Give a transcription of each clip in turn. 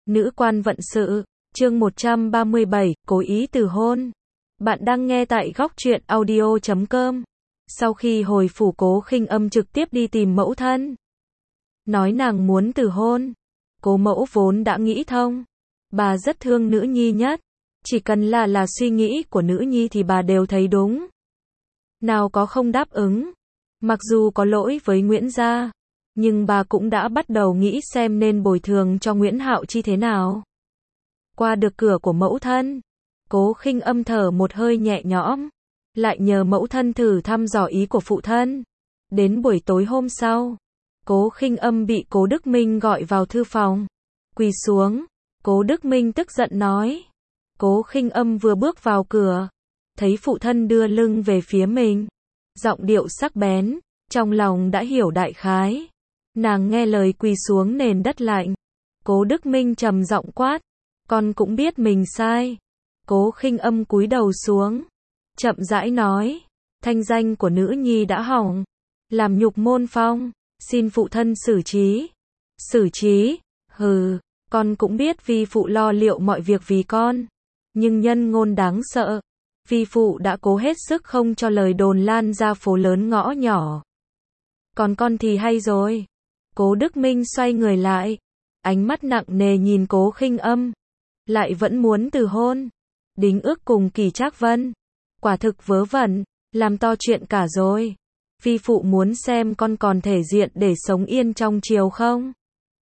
Nữ quan vận sự, chương 137, cố ý từ hôn. Bạn đang nghe tại góc truyện audio.com. Sau khi hồi phủ, Cố Khinh Âm trực tiếp đi tìm mẫu thân, nói nàng muốn từ hôn. Cố mẫu vốn đã nghĩ thông, bà rất thương nữ nhi nhất, chỉ cần là suy nghĩ của nữ nhi thì bà đều thấy đúng, nào có không đáp ứng. Mặc dù có lỗi với Nguyễn gia, nhưng bà cũng đã bắt đầu nghĩ xem nên bồi thường cho Nguyễn Hạo Chi thế nào. Qua được cửa của mẫu thân, Cố Khinh Âm thở một hơi nhẹ nhõm, lại nhờ mẫu thân thử thăm dò ý của phụ thân. Đến buổi tối hôm sau, Cố Khinh Âm bị Cố Đức Minh gọi vào thư phòng, quỳ xuống. Cố Đức Minh tức giận nói. Cố Khinh Âm vừa bước vào cửa, thấy phụ thân đưa lưng về phía mình, giọng điệu sắc bén, trong lòng đã hiểu đại khái. Nàng nghe lời quỳ xuống nền đất lạnh. Cố Đức Minh trầm giọng quát, con cũng biết mình sai. Cố Khinh Âm cúi đầu xuống, chậm rãi nói, thanh danh của nữ nhi đã hỏng, làm nhục môn phong, xin phụ thân xử trí. Xử trí? Hừ, con cũng biết vi phụ lo liệu mọi việc vì con, nhưng nhân ngôn đáng sợ, vi phụ đã cố hết sức không cho lời đồn lan ra phố lớn ngõ nhỏ. Còn con thì hay rồi. Cố Đức Minh xoay người lại, ánh mắt nặng nề nhìn Cố Khinh Âm, lại vẫn muốn từ hôn, đính ước cùng Kỳ Trác Vân, quả thực vớ vẩn, làm to chuyện cả rồi. Vi phụ muốn xem con còn thể diện để sống yên trong triều không?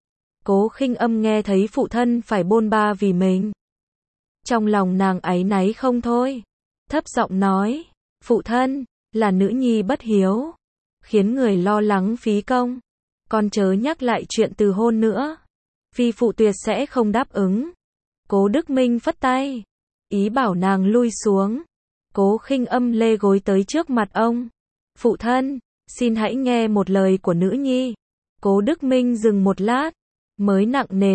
Cố Khinh Âm nghe thấy phụ thân phải bôn ba vì mình, trong lòng nàng áy náy không thôi, thấp giọng nói, phụ thân, là nữ nhi bất hiếu, khiến người lo lắng phí công. Con chớ nhắc lại chuyện từ hôn nữa, vi phụ tuyệt sẽ không đáp ứng. Cố Đức Minh phất tay, ý bảo nàng lui xuống. Cố Khinh Âm lê gối tới trước mặt ông. Phụ thân, xin hãy nghe một lời của nữ nhi. Cố Đức Minh dừng một lát, mới nặng nề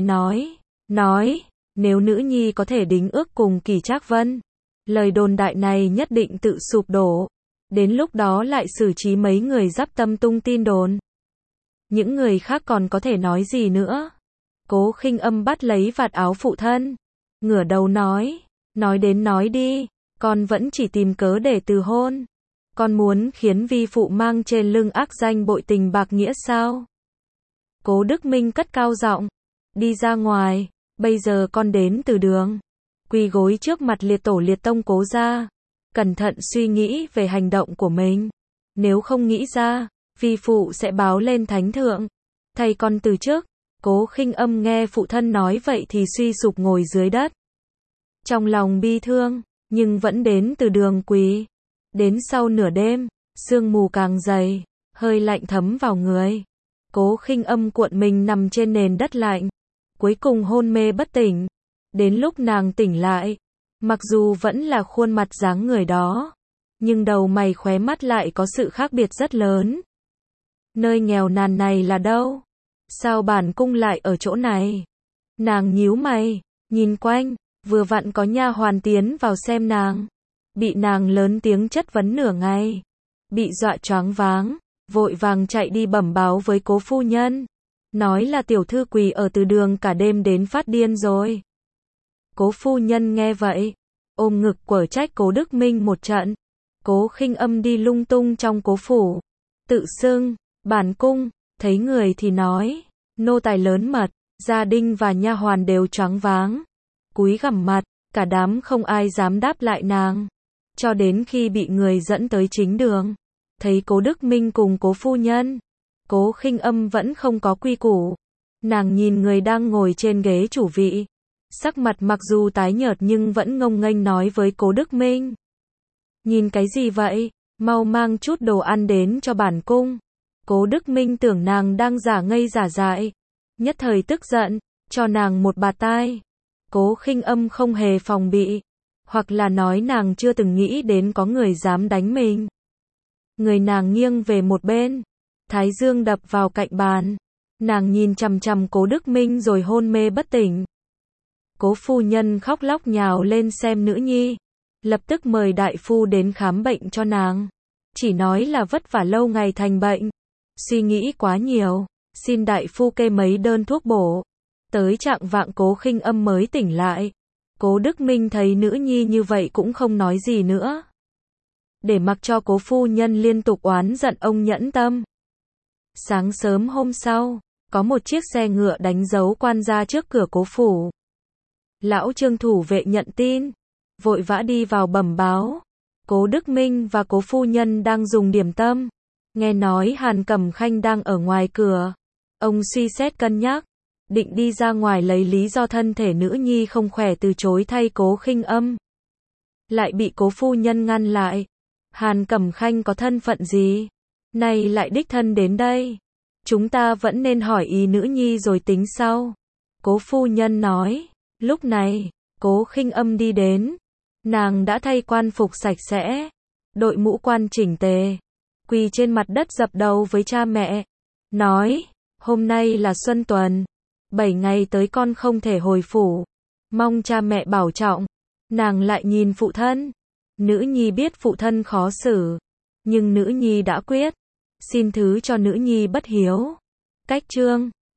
nói, nếu nữ nhi có thể đính ước cùng Kỳ Trác Vân, lời đồn đại này nhất định tự sụp đổ. Đến lúc đó lại xử trí mấy người giáp tâm tung tin đồn. Những người khác còn có thể nói gì nữa? Cố Khinh Âm bắt lấy vạt áo phụ thân, ngửa đầu nói đến nói đi, con vẫn chỉ tìm cớ để từ hôn. Con muốn khiến vi phụ mang trên lưng ác danh bội tình bạc nghĩa sao? Cố Đức Minh cất cao giọng, đi ra ngoài, bây giờ con đến từ đường, quỳ gối trước mặt liệt tổ liệt tông Cố gia, cẩn thận suy nghĩ về hành động của mình. Nếu không nghĩ ra, vi phụ sẽ báo lên thánh thượng, thay con từ chức. Cố Khinh Âm nghe phụ thân nói vậy thì suy sụp ngồi dưới đất, trong lòng bi thương, nhưng vẫn đến từ đường quỳ. Đến sau nửa đêm, sương mù càng dày, hơi lạnh thấm vào người. Cố Khinh Âm cuộn mình nằm trên nền đất lạnh, cuối cùng hôn mê bất tỉnh. Đến lúc nàng tỉnh lại, mặc dù vẫn là khuôn mặt dáng người đó, nhưng đầu mày khóe mắt lại có sự khác biệt rất lớn. Nơi nghèo nàn này là đâu? Sao bản cung lại ở chỗ này? Nàng nhíu mày, nhìn quanh, vừa vặn có nha hoàn tiến vào xem nàng, bị nàng lớn tiếng chất vấn nửa ngày, bị dọa choáng váng, vội vàng chạy đi bẩm báo với Cố phu nhân, nói là tiểu thư quỳ ở từ đường cả đêm đến phát điên rồi. Cố phu nhân nghe vậy, ôm ngực quở trách Cố Đức Minh một trận. Cố Khinh Âm đi lung tung trong cố phủ, tự xưng bản cung, thấy người thì nói nô tài lớn mật, gia đình và nha hoàn đều choáng váng, cúi gằm mặt, cả đám không ai dám đáp lại nàng. Cho đến khi bị người dẫn tới chính đường, thấy Cố Đức Minh cùng Cố phu nhân, Cố Khinh Âm vẫn không có quy củ. Nàng nhìn người đang ngồi trên ghế chủ vị, sắc mặt mặc dù tái nhợt nhưng vẫn ngông nghênh nói với Cố Đức Minh, nhìn cái gì vậy, mau mang chút đồ ăn đến cho bản cung. Cố Đức Minh tưởng nàng đang giả ngây giả dại, nhất thời tức giận, cho nàng một bạt tai. Cố Khinh Âm không hề phòng bị, hoặc là nói nàng chưa từng nghĩ đến có người dám đánh mình. Người nàng nghiêng về một bên, thái dương đập vào cạnh bàn, nàng nhìn chằm chằm Cố Đức Minh rồi hôn mê bất tỉnh. Cố phu nhân khóc lóc nhào lên xem nữ nhi, lập tức mời đại phu đến khám bệnh cho nàng, chỉ nói là vất vả lâu ngày thành bệnh, suy nghĩ quá nhiều, xin đại phu kê mấy đơn thuốc bổ. Tới trạng vạng Cố Khinh Âm mới tỉnh lại. Cố Đức Minh thấy nữ nhi như vậy cũng không nói gì nữa. Để mặc cho Cố phu nhân liên tục oán giận ông nhẫn tâm. Sáng sớm hôm sau, có một chiếc xe ngựa đánh dấu quan ra trước cửa Cố phủ. Lão Trương thủ vệ nhận tin, vội vã đi vào bẩm báo. Cố Đức Minh và Cố phu nhân đang dùng điểm tâm. Nghe nói Hàn Cẩm Khanh đang ở ngoài cửa. Ông suy xét cân nhắc, định đi ra ngoài lấy lý do thân thể nữ nhi không khỏe từ chối thay Cố Khinh Âm. Lại bị Cố phu nhân ngăn lại. Hàn Cẩm Khanh có thân phận gì? Này lại đích thân đến đây. Chúng ta vẫn nên hỏi ý nữ nhi rồi tính sau. Cố phu nhân nói. Lúc này, Cố Khinh Âm đi đến. Nàng đã thay quan phục sạch sẽ, đội mũ quan chỉnh tề, quỳ trên mặt đất dập đầu với cha mẹ. Nói, hôm nay là Xuân Tuần, 7 ngày tới con không thể hồi phủ. Mong cha mẹ bảo trọng. Nàng lại nhìn phụ thân. Nữ nhi biết phụ thân khó xử, nhưng nữ nhi đã quyết. Xin thứ cho nữ nhi bất hiếu. Cách chương